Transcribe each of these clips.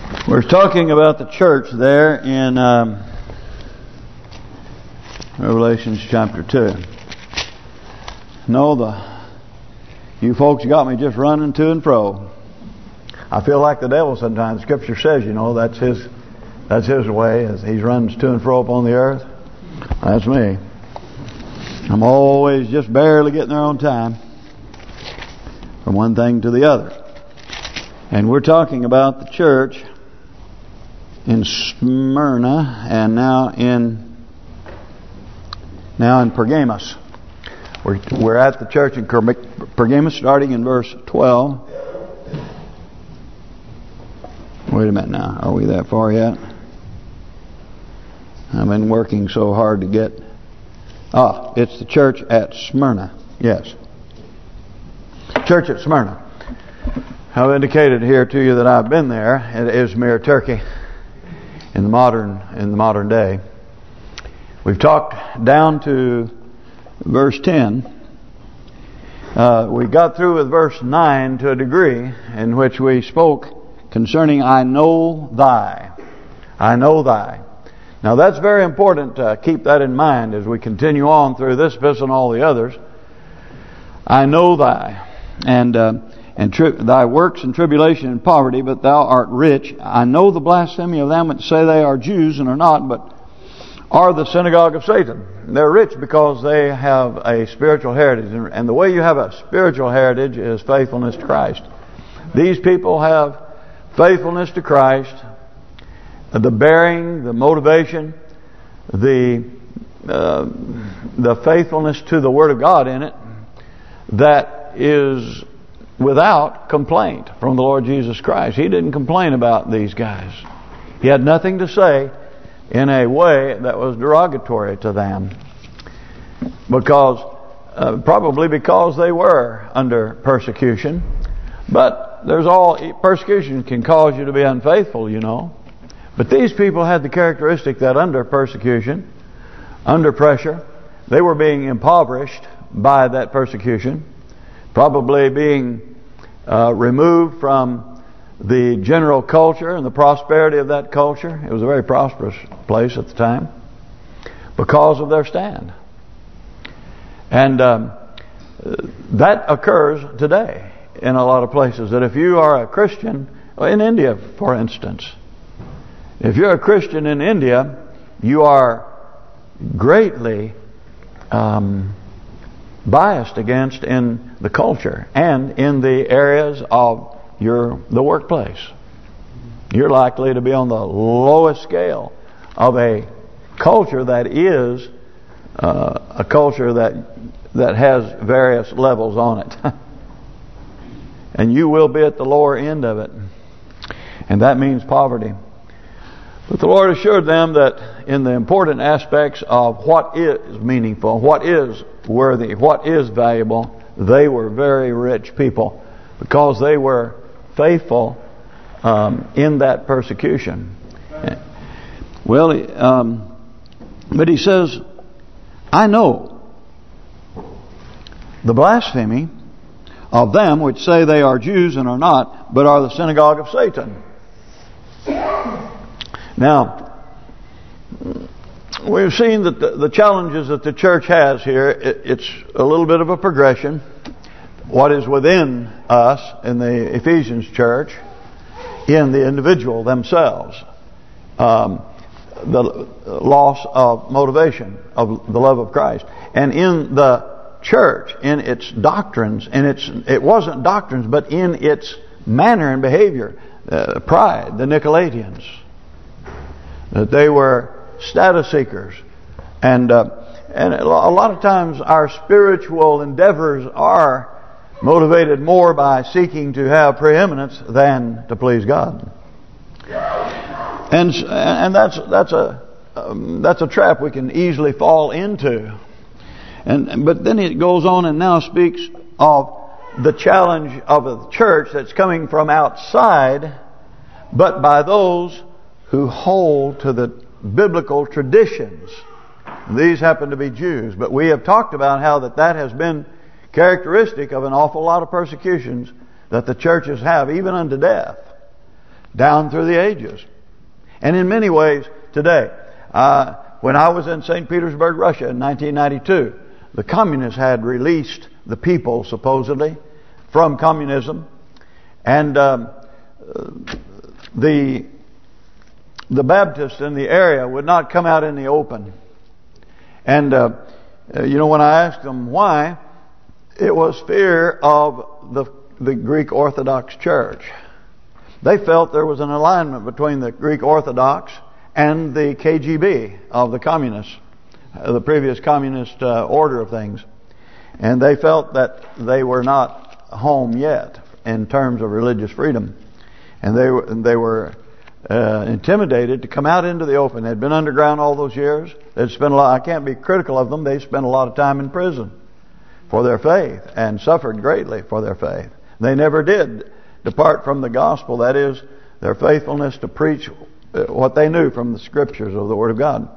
We're talking about the church there in Revelations chapter 2. You folks got me just running to and fro. I feel like the devil sometimes. Scripture says, that's his way, as he runs to and fro upon the earth. That's me. I'm always just barely getting there on time from one thing to the other. And we're talking about the church in Smyrna and now in Pergamos. We're at the church in Pergamos, starting in verse 12. Wait a minute now. Are we that far yet? I've been working so hard to get... it's the church at Smyrna. Yes. Church at Smyrna. I've indicated here to you that I've been there at Izmir, Turkey, in the modern day. We've talked down to verse 10. We got through with verse 9 to a degree, in which we spoke concerning I know thy. I know thy. Now that's very important to keep that in mind as we continue on through this epistle and all the others. I know thy. And thy works and tribulation and poverty, but thou art rich. I know the blasphemy of them that say they are Jews and are not, but are the synagogue of Satan. They're rich because they have a spiritual heritage. And the way you have a spiritual heritage is faithfulness to Christ. These people have faithfulness to Christ, the bearing, the motivation, the faithfulness to the Word of God in it, that is without complaint from the Lord Jesus Christ. He didn't complain about these guys. He had nothing to say in a way that was derogatory to them, probably because they were under persecution. But persecution can cause you to be unfaithful, But these people had the characteristic that under persecution, under pressure, they were being impoverished by that persecution, probably being removed from the general culture and the prosperity of that culture. It was a very prosperous place at the time because of their stand. And that occurs today in a lot of places. That if you are a Christian, in India for instance, if you're a Christian in India, you are greatly biased against in the culture and in the areas of the workplace. You're likely to be on the lowest scale of a culture that is a culture that has various levels on it. And you will be at the lower end of it. And that means poverty. But the Lord assured them that in the important aspects of what is meaningful, what is worthy, what is valuable, they were very rich people because they were faithful in that persecution. Well, but he says, I know the blasphemy of them which say they are Jews and are not, but are the synagogue of Satan. Now, we've seen that the challenges that the church has here, it's a little bit of a progression. What is within us in the Ephesians church, in the individual themselves, the loss of motivation of the love of Christ, and in the church, in its doctrines, it wasn't doctrines, but in its manner and behavior, pride, the Nicolaitans, that they were status seekers, and a lot of times our spiritual endeavors are motivated more by seeking to have preeminence than to please God. And that's a trap we can easily fall into. But then it goes on and now speaks of the challenge of the church that's coming from outside, but by those who hold to the biblical traditions. These happen to be Jews, but we have talked about how that has been characteristic of an awful lot of persecutions that the churches have, even unto death. down through the ages. And in many ways today, when I was in St. Petersburg, Russia in 1992, the communists had released the people, supposedly, from communism. And the Baptists in the area would not come out in the open. And, when I asked them why, it was fear of the Greek Orthodox Church. They felt there was an alignment between the Greek Orthodox and the KGB of the communists, the previous communist order of things. And they felt that they were not home yet in terms of religious freedom. And they were intimidated to come out into the open. They'd been underground all those years. They'd spent a lot. I can't be critical of them. They spent a lot of time in prison for their faith and suffered greatly for their faith. They never did depart from the gospel. That is, their faithfulness to preach what they knew from the scriptures of the Word of God.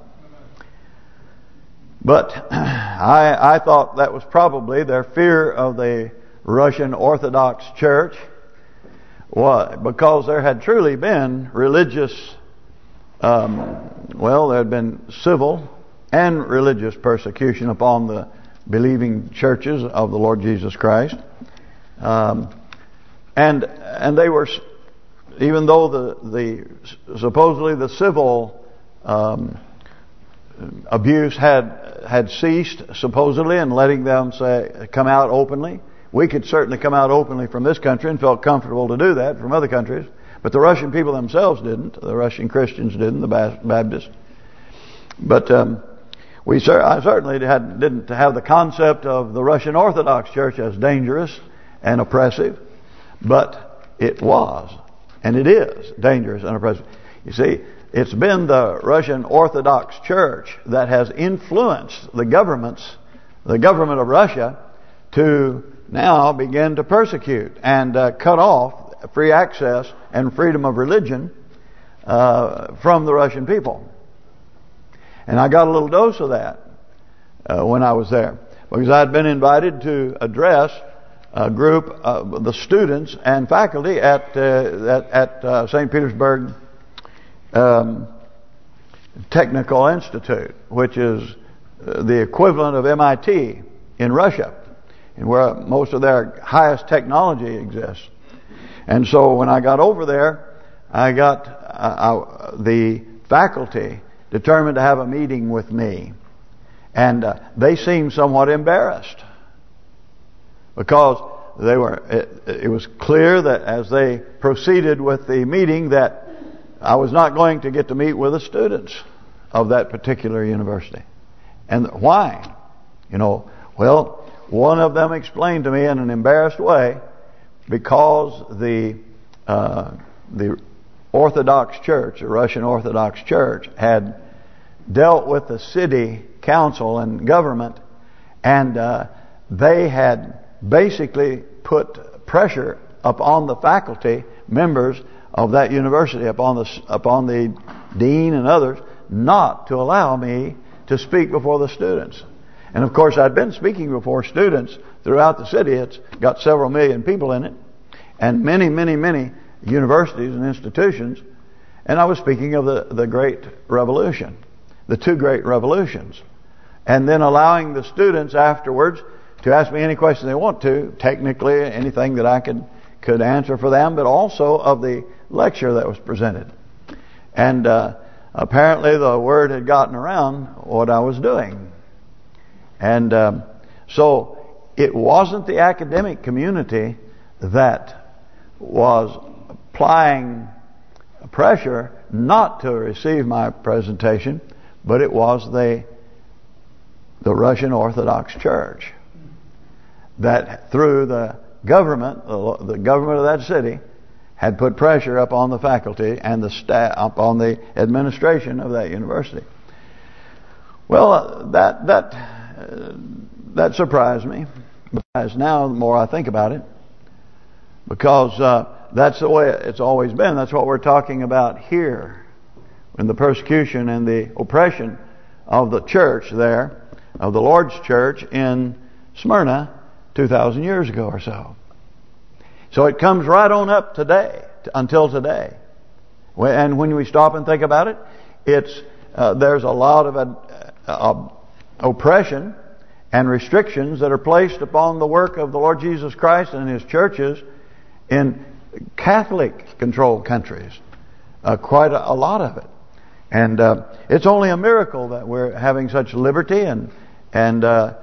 But I thought that was probably their fear of the Russian Orthodox Church. Why? Because there had truly been religious, there had been civil and religious persecution upon the believing churches of the Lord Jesus Christ. And they were, even though the supposedly the civil abuse had ceased, supposedly, and letting them come out openly. We could certainly come out openly from this country and felt comfortable to do that from other countries. But the Russian people themselves didn't. The Russian Christians didn't, the Baptists. But I certainly didn't have the concept of the Russian Orthodox Church as dangerous and oppressive. But it was, and it is, dangerous and oppressive. You see, it's been the Russian Orthodox Church that has influenced the government of Russia to now begin to persecute and cut off free access and freedom of religion from the Russian people. And I got a little dose of that when I was there, because I had been invited to address a group of the students and faculty at St. Petersburg Technical Institute, which is the equivalent of MIT in Russia, and where most of their highest technology exists. And so when I got over there, I got the faculty determined to have a meeting with me, and they seemed somewhat embarrassed because it was clear that as they proceeded with the meeting that I was not going to get to meet with the students of that particular university. And why? Well, one of them explained to me in an embarrassed way, because the Orthodox Church, the Russian Orthodox Church, had dealt with the city council and government, and they had basically put pressure upon the faculty members of that university, upon the dean and others, not to allow me to speak before the students. And of course, I'd been speaking before students throughout the city. It's got several million people in it, and many, many, many universities and institutions. And I was speaking of the Great Revolution, the two great revolutions, and then allowing the students afterwards to ask me any question they want to, technically anything that I could answer for them, but also of the lecture that was presented. And apparently the word had gotten around what I was doing. And so it wasn't the academic community that was applying pressure not to receive my presentation, but it was the Russian Orthodox Church that, through the government of that city, had put pressure upon the faculty and the staff, upon the administration of that university. Well, that surprised me. Now, the more I think about it, because that's the way it's always been. That's what we're talking about here, in the persecution and the oppression of the church there, of the Lord's church in Smyrna 2,000 years ago or so. So it comes right on up today, until today. And when we stop and think about it, there's a lot of oppression and restrictions that are placed upon the work of the Lord Jesus Christ and His churches in Catholic-controlled countries. Quite a lot of it. And it's only a miracle that we're having such liberty and the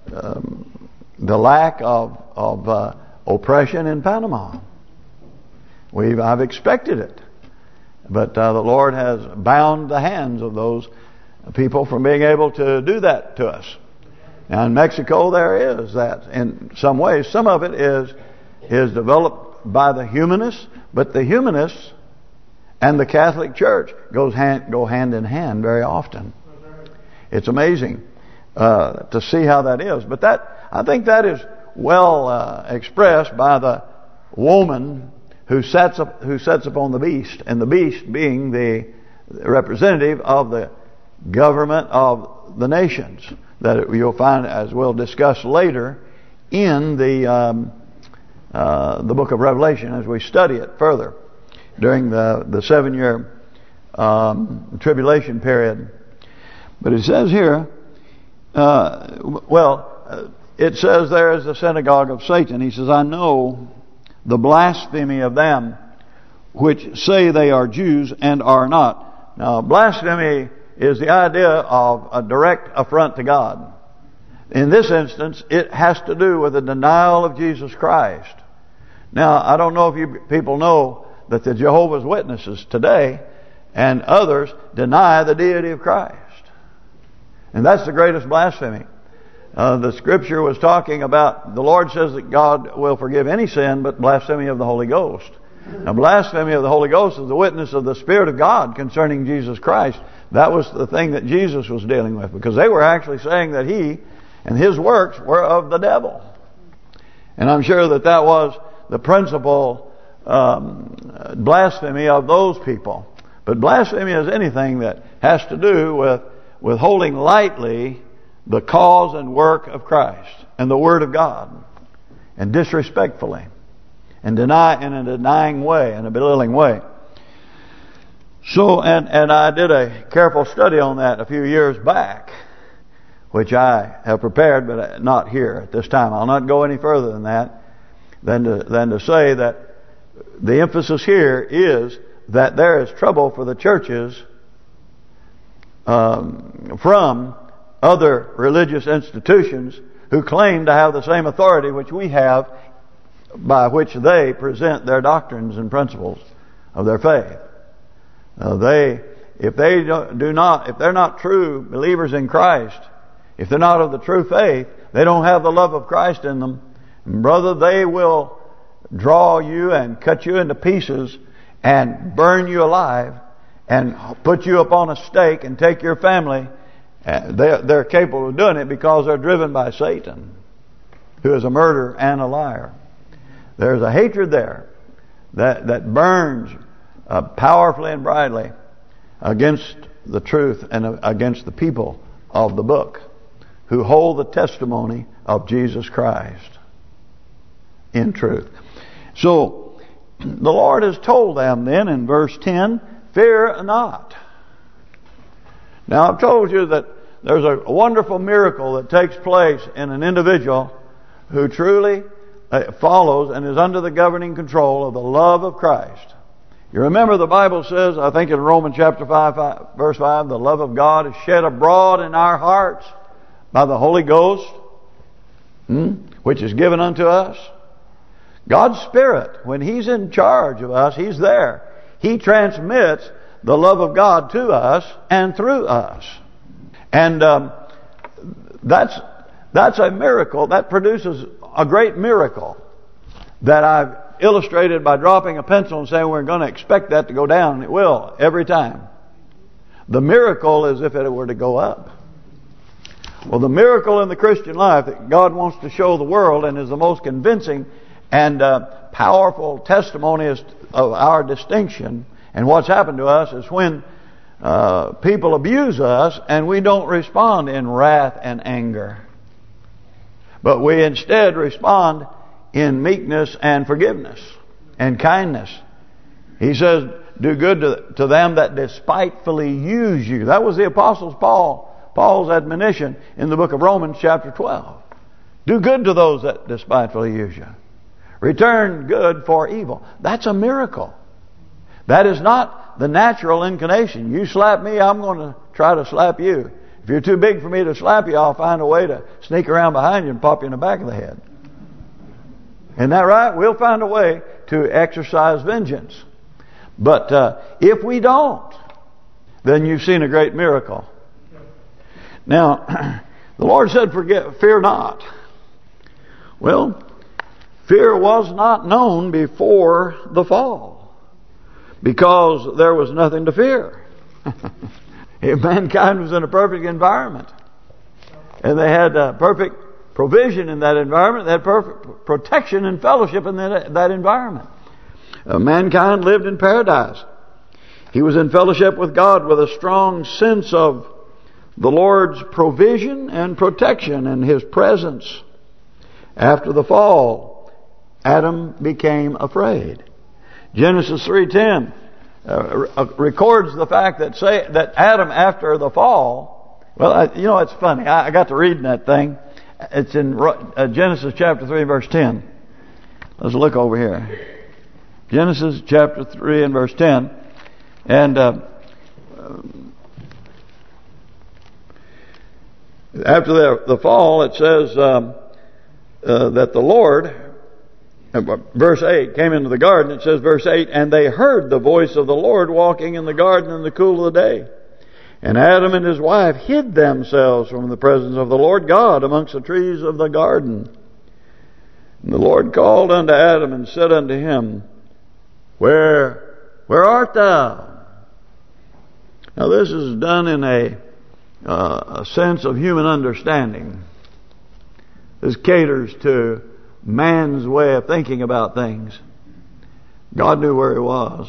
lack of oppression in Panama. I've expected it. But the Lord has bound the hands of those people from being able to do that to us. Now in Mexico there is that in some ways. Some of it is developed by the humanists, but the humanists and the Catholic Church go hand in hand very often. It's amazing to see how that is. But I think that is well expressed by the woman who sets upon the beast, and the beast being the representative of the government of the nations, that you'll find, as we'll discuss later, in the book of Revelation as we study it further during the 7-year tribulation period. But it says here, it says there is the synagogue of Satan. He says, I know the blasphemy of them which say they are Jews and are not. Now, blasphemy is the idea of a direct affront to God. In this instance, it has to do with the denial of Jesus Christ. Now, I don't know if you people know that the Jehovah's Witnesses today and others deny the deity of Christ. And that's the greatest blasphemy. The Scripture was talking about, the Lord says that God will forgive any sin but blasphemy of the Holy Ghost. Now, blasphemy of the Holy Ghost is the witness of the Spirit of God concerning Jesus Christ. That was the thing that Jesus was dealing with, because they were actually saying that He and His works were of the devil. And I'm sure that was the principal blasphemy of those people. But blasphemy is anything that has to do with holding lightly the cause and work of Christ and the Word of God, and disrespectfully, and in a denying way, in a belittling way. So, and I did a careful study on that a few years back, which I have prepared, but not here at this time. I'll not go any further than that, than to say that the emphasis here is that there is trouble for the churches from other religious institutions who claim to have the same authority which we have, by which they present their doctrines and principles of their faith. If they're not true believers in Christ, if they're not of the true faith, they don't have the love of Christ in them. And brother, they will draw you and cut you into pieces and burn you alive and put you upon a stake and take your family. They're capable of doing it because they're driven by Satan, who is a murderer and a liar. There's a hatred there that burns powerfully and brightly against the truth and against the people of the book who hold the testimony of Jesus Christ in truth. So the Lord has told them then in verse 10, fear not. Now I've told you that there's a wonderful miracle that takes place in an individual who truly follows and is under the governing control of the love of Christ. You remember the Bible says, I think in Romans chapter 5 verse 5, the love of God is shed abroad in our hearts by the Holy Ghost, which is given unto us. God's Spirit, when He's in charge of us, He's there. He transmits the love of God to us and through us. And that's a miracle. That produces a great miracle that I've illustrated by dropping a pencil and saying we're going to expect that to go down. It will, every time. The miracle is if it were to go up. Well, the miracle in the Christian life that God wants to show the world and is the most convincing and powerful testimony of our distinction and what's happened to us is when people abuse us and we don't respond in wrath and anger, but we instead respond in meekness and forgiveness and kindness. He says, do good to them that despitefully use you. That was the Apostle Paul's admonition in the book of Romans chapter 12. Do good to those that despitefully use you. Return good for evil. That's a miracle. That is not the natural inclination. You slap me, I'm going to try to slap you. If you're too big for me to slap you, I'll find a way to sneak around behind you and pop you in the back of the head. Isn't that right? We'll find a way to exercise vengeance. But if we don't, then you've seen a great miracle. Now, the Lord said, fear not. Well, fear was not known before the fall, because there was nothing to fear. If mankind was in a perfect environment, and they had perfect provision in that environment, they had perfect protection and fellowship in that environment. Mankind lived in paradise. He was in fellowship with God with a strong sense of the Lord's provision and protection and His presence. After the fall, Adam became afraid. Genesis 3:10 records the fact that Adam, after the fall, well, it's funny. I got to reading that thing. It's in Genesis chapter 3 verse 10. Let's look over here. Genesis chapter 3 and verse 10. And after the fall, it says that the Lord, verse 8, came into the garden. It says, verse 8, and they heard the voice of the Lord walking in the garden in the cool of the day. And Adam and his wife hid themselves from the presence of the Lord God amongst the trees of the garden. And the Lord called unto Adam and said unto him, Where art thou? Now this is done in a sense of human understanding. This caters to man's way of thinking about things. God knew where he was.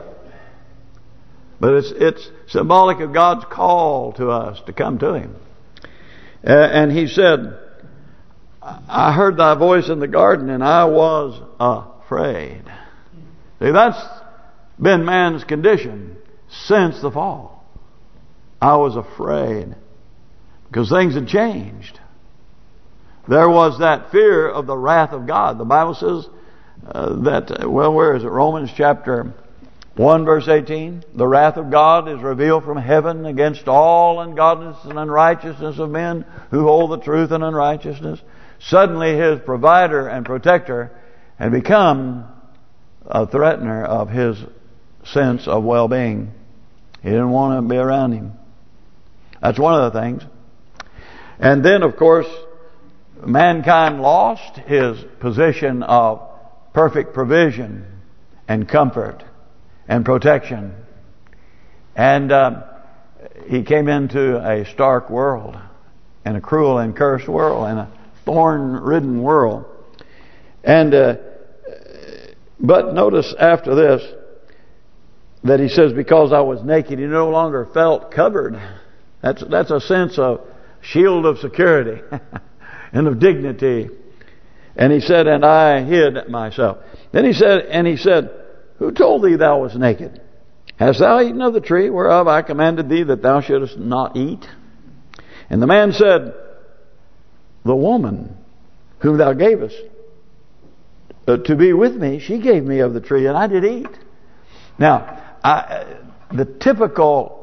But it's symbolic of God's call to us to come to Him. And He said, I heard thy voice in the garden and I was afraid. See, that's been man's condition since the fall. I was afraid because things had changed. There was that fear of the wrath of God. The Bible says where is it? Romans chapter 1 verse 18. The wrath of God is revealed from heaven against all ungodliness and unrighteousness of men who hold the truth in unrighteousness. Suddenly His provider and protector had become a threatener of His sense of well-being. He didn't want to be around Him. That's one of the things. And then, of course, mankind lost his position of perfect provision and comfort and protection. And he came into a stark world, and a cruel and cursed world, and a thorn-ridden world. And but notice after this that he says, because I was naked, he no longer felt covered. That's a sense of shield of security and of dignity. And he said, and I hid myself. Then he said, who told thee thou was naked? Hast thou eaten of the tree whereof I commanded thee that thou shouldest not eat? And the man said, the woman whom thou gavest to be with me, she gave me of the tree, and I did eat. Now, the typical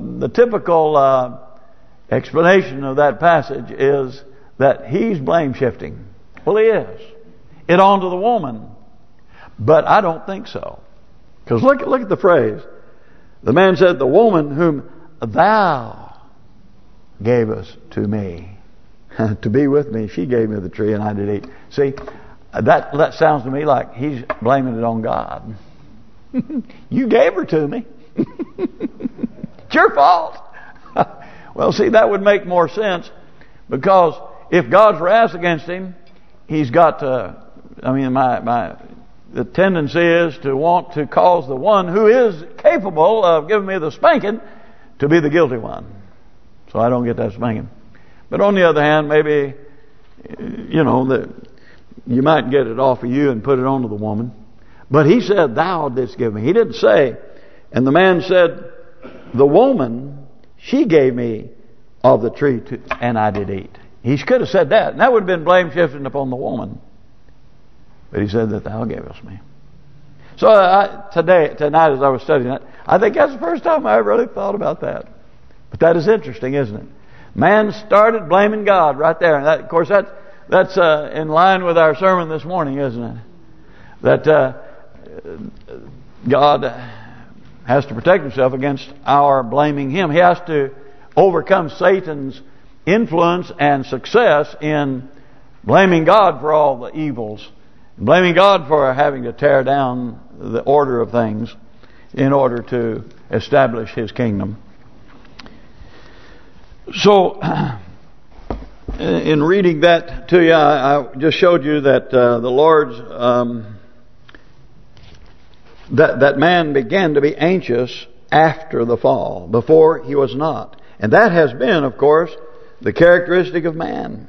explanation of that passage is that he's blame shifting. Well, he is. It on to the woman, but I don't think so. Because look at the phrase. The man said, "The woman whom thou gavest to me to be with me, she gave me the tree, and I did eat." See, that sounds to me like he's blaming it on God. You gave her to me. It's your fault. Well, see, that would make more sense, because if God's wrath against him, he's got to. I mean, the tendency is to want to cause the one who is capable of giving me the spanking to be the guilty one, so I don't get that spanking. But on the other hand, maybe you might get it off of you and put it onto the woman. But he said, "Thou didst give me." He didn't say, And the man said, the woman, she gave me of the tree and I did eat. He could have said that, and that would have been blame shifting upon the woman. But he said that thou gavest me. So tonight as I was studying that, I think that's the first time I really thought about that. But that is interesting, isn't it? Man started blaming God right there. And that, of course, that's in line with our sermon this morning, isn't it? That God has to protect himself against our blaming him. He has to overcome Satan's influence and success in blaming God for all the evils, blaming God for having to tear down the order of things in order to establish his kingdom. So, in reading that to you, I just showed you that the Lord's that man began to be anxious after the fall. Before he was not, and that has been, of course, the characteristic of man.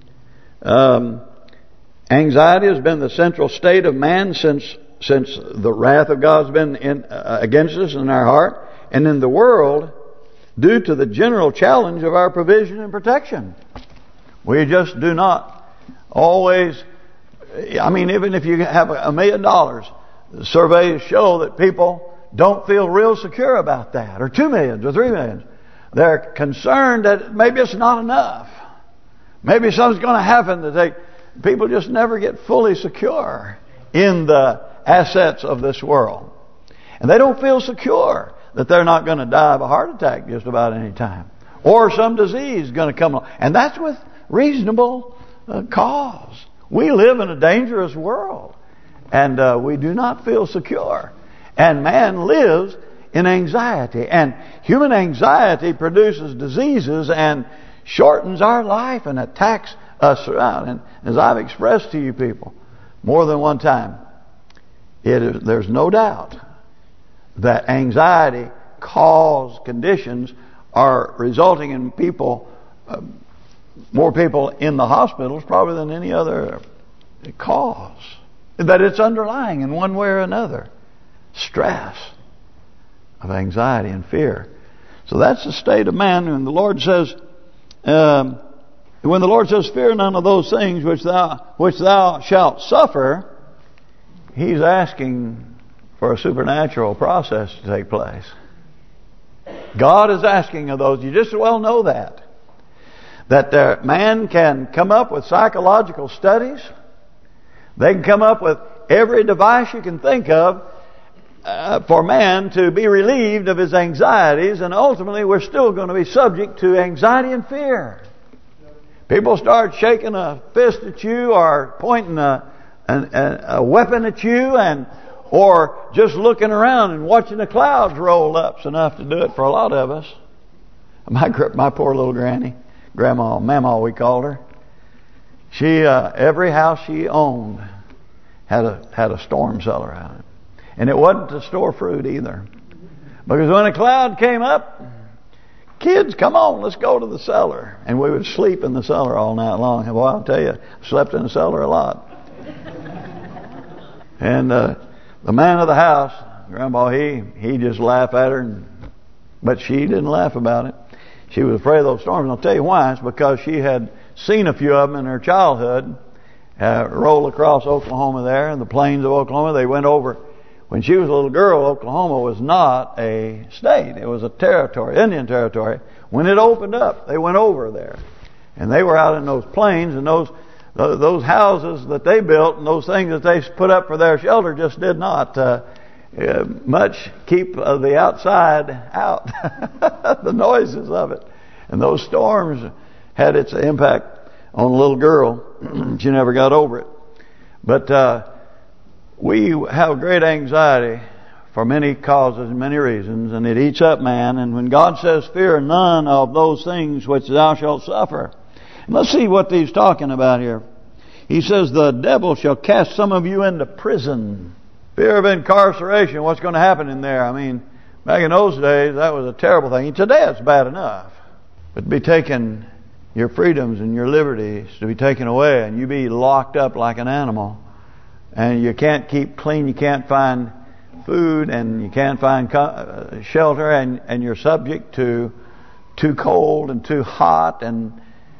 Anxiety has been the central state of man since the wrath of God's been against us in our heart and in the world, due to the general challenge of our provision and protection. We just do not always. I mean, even if you have $1 million, the surveys show that people don't feel real secure about that, or 2 million or 3 million. They're concerned that maybe it's not enough. Maybe something's going to happen that people just never get fully secure in the assets of this world. And they don't feel secure that they're not going to die of a heart attack just about any time, or some disease is going to come along. And that's with reasonable cause. We live in a dangerous world, and we do not feel secure. And man lives in anxiety, and human anxiety produces diseases and shortens our life and attacks us throughout. And as I've expressed to you people more than one time, there's no doubt that anxiety caused conditions are resulting in people, more people in the hospitals probably than any other cause. That it's underlying in one way or another. Stress of anxiety and fear. So that's the state of man. And the Lord says, when the Lord says, fear none of those things which thou shalt suffer, He's asking for a supernatural process to take place. God is asking of those. You just well know that man can come up with psychological studies. They can come up with every device you can think of for man to be relieved of his anxieties, and ultimately we're still going to be subject to anxiety and fear. People start shaking a fist at you or pointing a weapon at you, or just looking around and watching the clouds roll up's enough to do it for a lot of us. My poor little granny, Grandma, Mama we called her. She every house she owned had a storm cellar out. And it wasn't to store fruit either. Because when a cloud came up, kids, come on, let's go to the cellar. And we would sleep in the cellar all night long. And boy, I'll tell you, I slept in the cellar a lot. And the man of the house, Grandpa, he just laughed at her. But she didn't laugh about it. She was afraid of those storms. And I'll tell you why. It's because she had seen a few of them in her childhood. Roll across Oklahoma there, in the plains of Oklahoma. They went over. When she was a little girl, Oklahoma was not a state. It was a territory, Indian territory. When it opened up, they went over there. And they were out in those plains, and those houses that they built and those things that they put up for their shelter just did not much keep the outside out. The noises of it. And those storms had its impact on a little girl. She never got over it. But we have great anxiety for many causes and many reasons, and it eats up man. And when God says, fear none of those things which thou shalt suffer. And let's see what he's talking about here. He says, the devil shall cast some of you into prison. Fear of incarceration, what's going to happen in there? I mean, back in those days, that was a terrible thing. Today it's bad enough. But to be taken, your freedoms and your liberties to be taken away, and you be locked up like an animal. And you can't keep clean. You can't find food and you can't find shelter, and you're subject to too cold and too hot and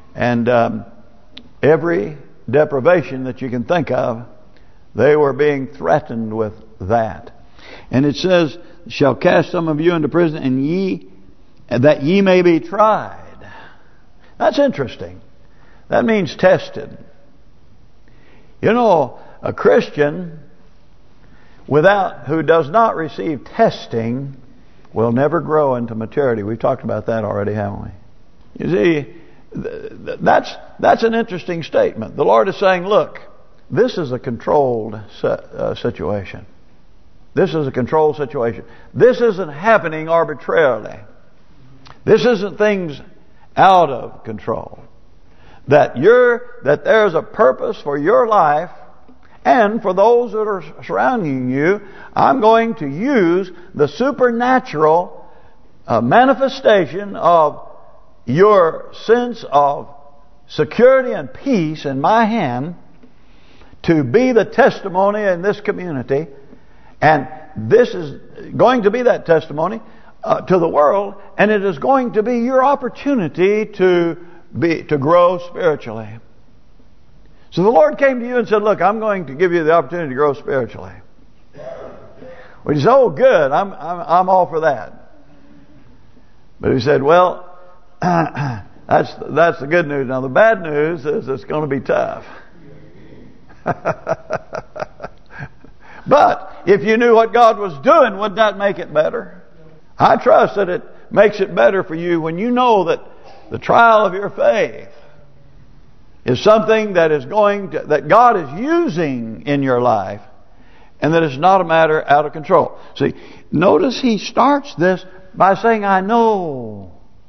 every deprivation that you can think of, they were being threatened with that. And it says, shall cast some of you into prison, and that ye may be tried. That's interesting. That means tested. You know, a Christian who does not receive testing will never grow into maturity. We've talked about that already, haven't we? You see, that's an interesting statement. The Lord is saying, look, this is a controlled situation. This is a controlled situation. This isn't happening arbitrarily. This isn't things out of control. That there's a purpose for your life and for those that are surrounding you. I'm going to use the supernatural manifestation of your sense of security and peace in my hand to be the testimony in this community. And this is going to be that testimony to the world, and it is going to be your opportunity to grow spiritually. So the Lord came to you and said, look, I'm going to give you the opportunity to grow spiritually. Well, you say, oh, good, I'm all for that. But he said, well, that's the good news. Now the bad news is it's going to be tough. But if you knew what God was doing, would that make it better? I trust that it makes it better for you when you know that the trial of your faith is something that God is using in your life, and that it's not a matter out of control. See, notice he starts this by saying, I know.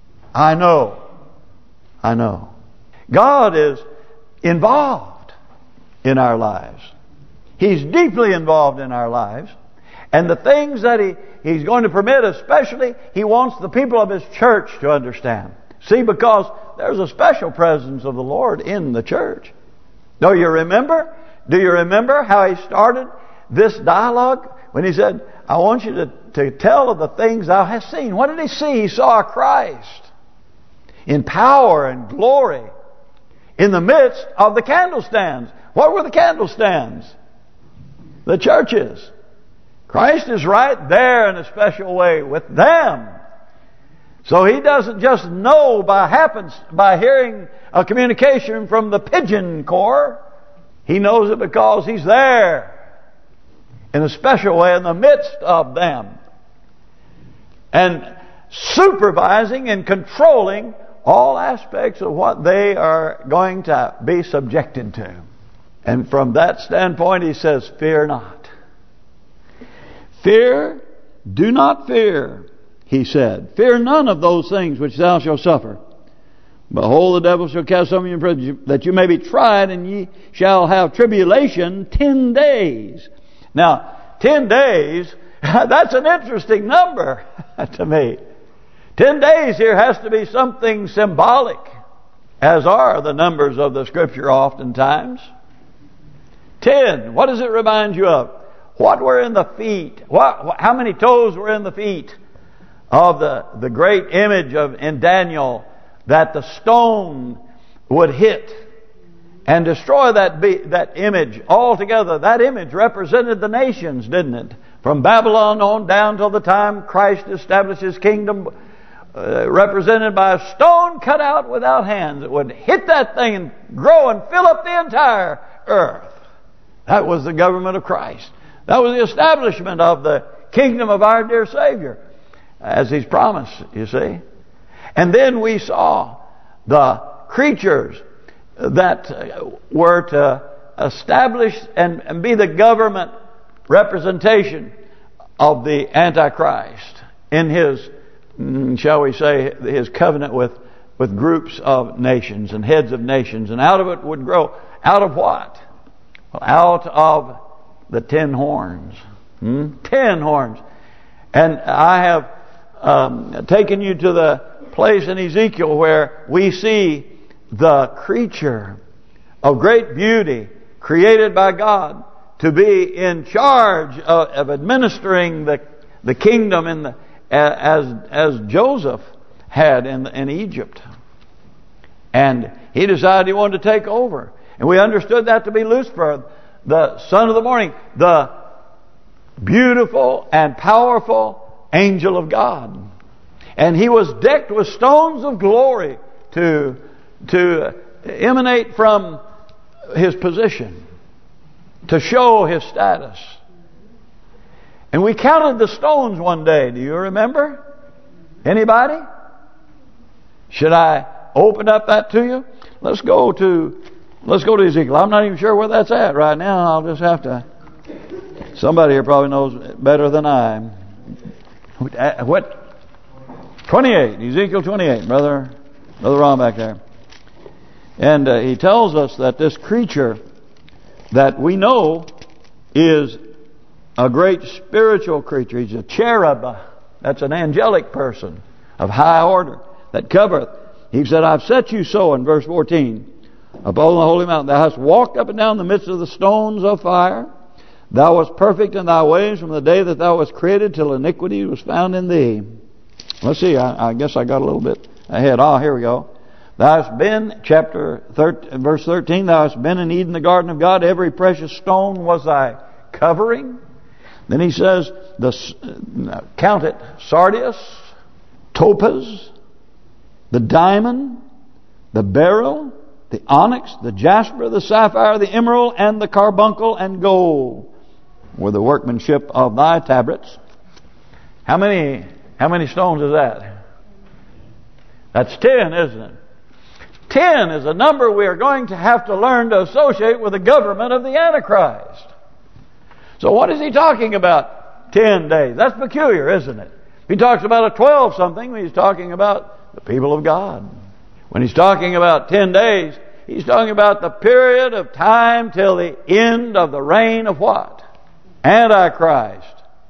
God is involved in our lives. He's deeply involved in our lives. And the things that He's going to permit, especially, He wants the people of His church to understand. See, because there's a special presence of the Lord in the church. Do you remember how He started this dialogue? When He said, I want you to tell of the things thou hast seen. What did He see? He saw Christ in power and glory in the midst of the candlestands. What were the candlestands? The churches. Christ is right there in a special way with them. So He doesn't just know by hearing a communication from the pigeon corps. He knows it because He's there in a special way in the midst of them, and supervising and controlling all aspects of what they are going to be subjected to. And from that standpoint, He says, fear not. Do not fear, He said. Fear none of those things which thou shalt suffer. Behold, the devil shall cast some of you in prison, that you may be tried, and ye shall have tribulation 10 days. Now, 10 days, that's an interesting number to me. 10 days here has to be something symbolic, as are the numbers of the Scripture oftentimes. 10, what does it remind you of? What were in the feet? How many toes were in the feet of the great image in Daniel that the stone would hit and destroy that image altogether? That image represented the nations, didn't it? From Babylon on down till the time Christ established His kingdom, represented by a stone cut out without hands. It would hit that thing and grow and fill up the entire earth. That was the government of Christ. That was the establishment of the kingdom of our dear Savior, as He's promised, you see. And then we saw the creatures that were to establish and be the government representation of the Antichrist in his, shall we say, his covenant with groups of nations and heads of nations. And out of it would grow, out of what? Well, out of the 10 horns. 10 horns. And I have taken you to the place in Ezekiel where we see the creature of great beauty created by God to be in charge of administering the kingdom as Joseph had in Egypt. And he decided he wanted to take over. And we understood that to be Lucifer, the son of the morning, the beautiful and powerful angel of God. And he was decked with stones of glory to emanate from his position, to show his status. And we counted the stones one day. Do you remember? Anybody? Should I open up that to you? Let's go to Ezekiel. I'm not even sure where that's at right now. I'll just have to. Somebody here probably knows better than I. What? 28. Ezekiel 28. Brother Ron back there. And he tells us that this creature that we know is a great spiritual creature. He's a cherub. That's an angelic person of high order that covereth. He said, I've set you so in verse 14. Upon the holy mountain, thou hast walked up and down the midst of the stones of fire. Thou wast perfect in thy ways from the day that thou wast created till iniquity was found in thee. Let's see, I guess I got a little bit ahead. Here we go. Thou hast been, verse 13, thou hast been in Eden, the garden of God. Every precious stone was thy covering. Then he says, count it, sardius, topaz, the diamond, the beryl, the onyx, the jasper, the sapphire, the emerald, and the carbuncle and gold were the workmanship of thy tabrets. How many stones is that? That's 10, isn't it? 10 is a number we are going to have to learn to associate with the government of the Antichrist. So what is he talking about? 10 days. That's peculiar, isn't it? If he talks about a 12-something, he's talking about the people of God. When he's talking about 10 days, he's talking about the period of time till the end of the reign of what? Antichrist.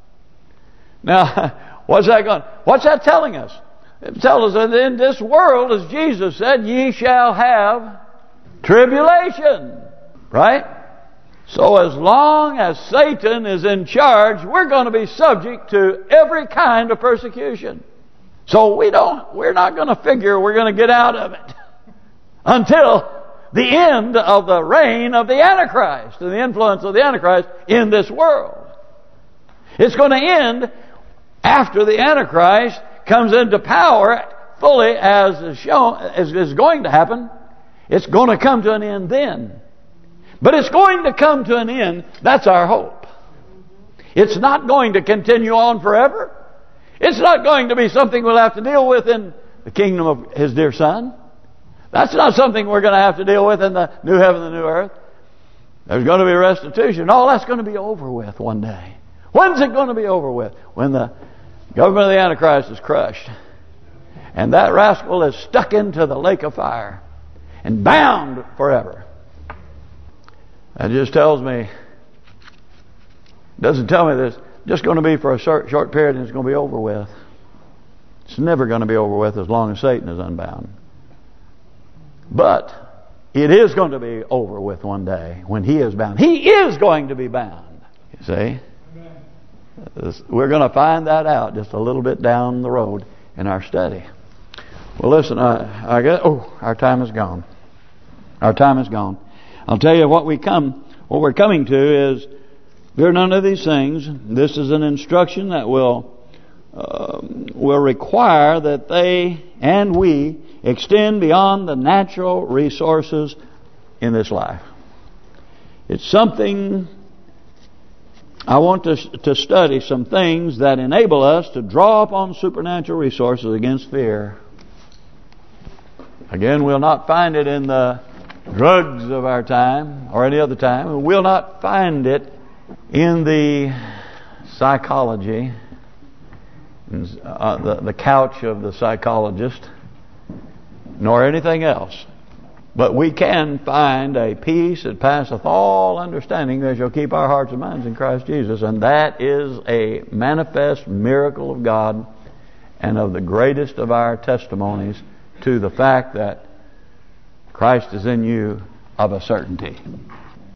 Now, what's that telling us? It tells us that in this world, as Jesus said, ye shall have tribulation. Right? So as long as Satan is in charge, we're going to be subject to every kind of persecution. So we're not going to figure we're going to get out of it until the end of the reign of the Antichrist and the influence of the Antichrist in this world. It's going to end after the Antichrist comes into power fully, as is shown, as is going to happen. It's going to come to an end then. But it's going to come to an end. That's our hope. It's not going to continue on forever. It's not going to be something we'll have to deal with in the kingdom of His dear Son. That's not something we're going to have to deal with in the new heaven and the new earth. There's going to be restitution. All that's going to be over with one day. When's it going to be over with? When the government of the Antichrist is crushed. And that rascal is stuck into the lake of fire and bound forever. That just tells me, doesn't tell me this, just going to be for a short period and it's going to be over with. It's never going to be over with as long as Satan is unbound. But it is going to be over with one day when he is bound. He is going to be bound. You see? We're going to find that out just a little bit down the road in our study. Well, listen, our time is gone. Our time is gone. I'll tell you what we're coming to is, fear none of these things. This is an instruction that will require that they and we extend beyond the natural resources in this life. It's something I want to study, some things that enable us to draw upon supernatural resources against fear. Again, we'll not find it in the drugs of our time or any other time. We'll not find it in the psychology, the couch of the psychologist, nor anything else. But we can find a peace that passeth all understanding that shall keep our hearts and minds in Christ Jesus. And that is a manifest miracle of God and of the greatest of our testimonies to the fact that Christ is in you of a certainty.